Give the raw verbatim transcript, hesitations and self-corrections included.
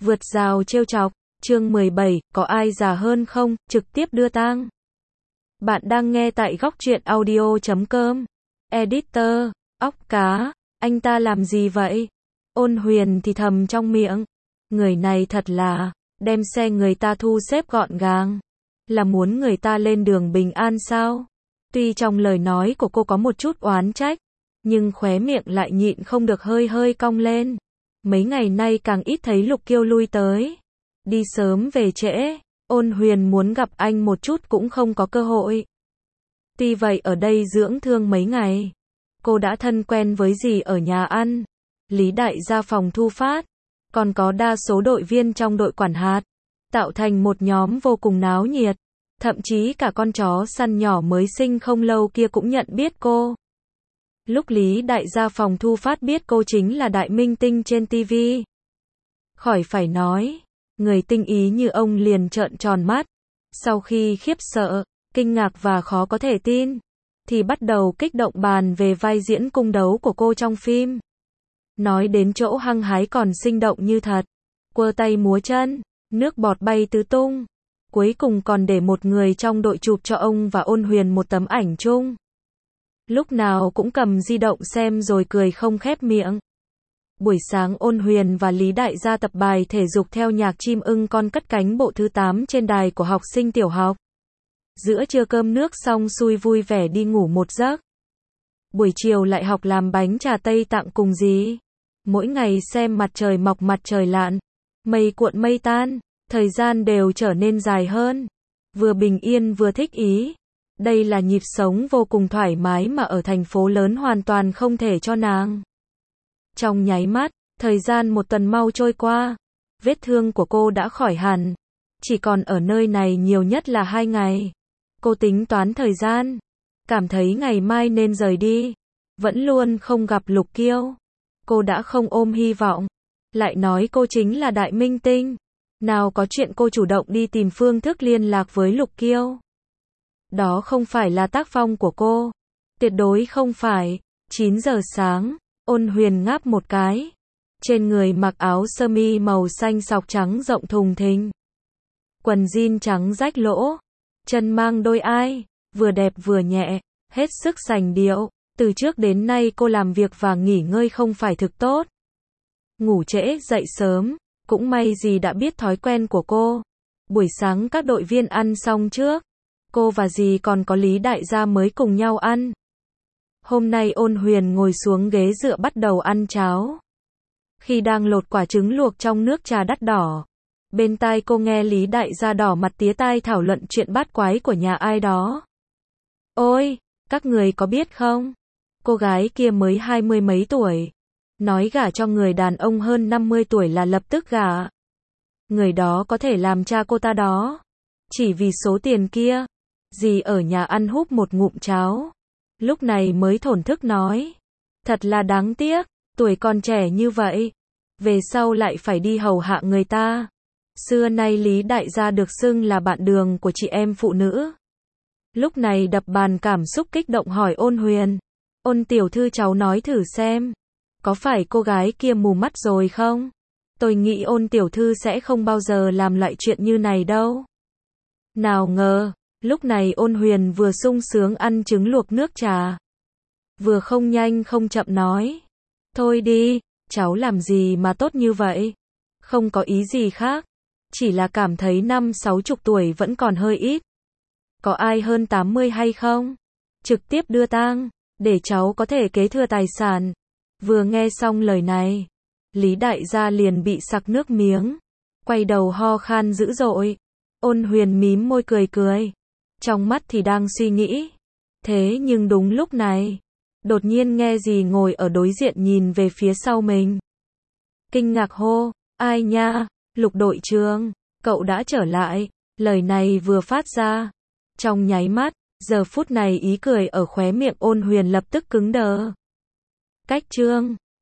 Vượt rào trêu chọc, chương mười bảy, có ai già hơn không, trực tiếp đưa tang. Bạn đang nghe tại góc truyện audio chấm com. Editor, óc cá, anh ta làm gì vậy? Ôn Huyền thì thầm trong miệng. Người này thật là, đem xe người ta thu xếp gọn gàng. Là muốn người ta lên đường bình an sao? Tuy trong lời nói của cô có một chút oán trách, nhưng khóe miệng lại nhịn không được hơi hơi cong lên. Mấy ngày nay càng ít thấy Lục Kiêu lui tới. Đi sớm về trễ, Ôn Huyền muốn gặp anh một chút cũng không có cơ hội. Tuy vậy ở đây dưỡng thương mấy ngày, cô đã thân quen với dì ở nhà ăn, Lý Đại gia phòng thu phát, còn có đa số đội viên trong đội quản hạt, tạo thành một nhóm vô cùng náo nhiệt. Thậm chí cả con chó săn nhỏ mới sinh không lâu kia cũng nhận biết cô. Lúc Lý Đại gia phòng thu phát biết cô chính là đại minh tinh trên ti vi. Khỏi phải nói, người tinh ý như ông liền trợn tròn mắt. Sau khi khiếp sợ, kinh ngạc và khó có thể tin, thì bắt đầu kích động bàn về vai diễn cung đấu của cô trong phim. Nói đến chỗ hăng hái còn sinh động như thật. Quơ tay múa chân, nước bọt bay tứ tung. Cuối cùng còn để một người trong đội chụp cho ông và Ôn Huyền một tấm ảnh chung. Lúc nào cũng cầm di động xem rồi cười không khép miệng. Buổi sáng Ôn Huyền và Lý Đại gia tập bài thể dục theo nhạc chim ưng con cất cánh bộ thứ tám trên đài của học sinh tiểu học. Giữa trưa cơm nước xong xuôi vui vẻ đi ngủ một giấc. Buổi chiều lại học làm bánh trà Tây Tạng cùng dì. Mỗi ngày xem mặt trời mọc mặt trời lặn, mây cuộn mây tan, thời gian đều trở nên dài hơn. Vừa bình yên vừa thích ý. Đây là nhịp sống vô cùng thoải mái mà ở thành phố lớn hoàn toàn không thể cho nàng. Trong nháy mắt, thời gian một tuần mau trôi qua. Vết thương của cô đã khỏi hẳn. Chỉ còn ở nơi này nhiều nhất là hai ngày. Cô tính toán thời gian. Cảm thấy ngày mai nên rời đi. Vẫn luôn không gặp Lục Kiêu. Cô đã không ôm hy vọng. Lại nói cô chính là đại minh tinh. Nào có chuyện cô chủ động đi tìm phương thức liên lạc với Lục Kiêu. Đó không phải là tác phong của cô. Tuyệt đối không phải. chín giờ sáng, Ôn Huyền ngáp một cái. Trên người mặc áo sơ mi màu xanh sọc trắng rộng thùng thình. Quần jean trắng rách lỗ. Chân mang đôi ai. Vừa đẹp vừa nhẹ. Hết sức sành điệu. Từ trước đến nay cô làm việc và nghỉ ngơi không phải thực tốt. Ngủ trễ dậy sớm. Cũng may gì đã biết thói quen của cô. Buổi sáng các đội viên ăn xong trước. Cô và dì còn có Lý Đại gia mới cùng nhau ăn. Hôm nay Ôn Huyền ngồi xuống ghế dựa bắt đầu ăn cháo. Khi đang lột quả trứng luộc trong nước trà đắt đỏ, bên tai cô nghe Lý Đại gia đỏ mặt tía tai thảo luận chuyện bát quái của nhà ai đó. Ôi, các người có biết không? Cô gái kia mới hai mươi mấy tuổi. Nói gả cho người đàn ông hơn năm mươi tuổi là lập tức gả. Người đó có thể làm cha cô ta đó. Chỉ vì số tiền kia. Dì ở nhà ăn húp một ngụm cháo. Lúc này mới thổn thức nói. Thật là đáng tiếc. Tuổi còn trẻ như vậy. Về sau lại phải đi hầu hạ người ta. Xưa nay Lý Đại gia được xưng là bạn đường của chị em phụ nữ. Lúc này đập bàn cảm xúc kích động hỏi Ôn Huyền. Ôn tiểu thư cháu nói thử xem. Có phải cô gái kia mù mắt rồi không? Tôi nghĩ Ôn tiểu thư sẽ không bao giờ làm loại chuyện như này đâu. Nào ngờ, lúc này Ôn Huyền vừa sung sướng ăn trứng luộc nước trà. Vừa không nhanh không chậm nói. Thôi đi, cháu làm gì mà tốt như vậy? Không có ý gì khác. Chỉ là cảm thấy năm sáu chục tuổi vẫn còn hơi ít. Có ai hơn tám mươi hay không? Trực tiếp đưa tang, để cháu có thể kế thừa tài sản. Vừa nghe xong lời này, Lý Đại gia liền bị sặc nước miếng. Quay đầu ho khan dữ dội. Ôn Huyền mím môi cười cười. Trong mắt thì đang suy nghĩ. Thế nhưng đúng lúc này, đột nhiên nghe dì ngồi ở đối diện nhìn về phía sau mình. Kinh ngạc hô, ai nha, Lục đội trưởng, cậu đã trở lại. Lời này vừa phát ra. Trong nháy mắt, giờ phút này ý cười ở khóe miệng Ôn Huyền lập tức cứng đờ. Cách trương,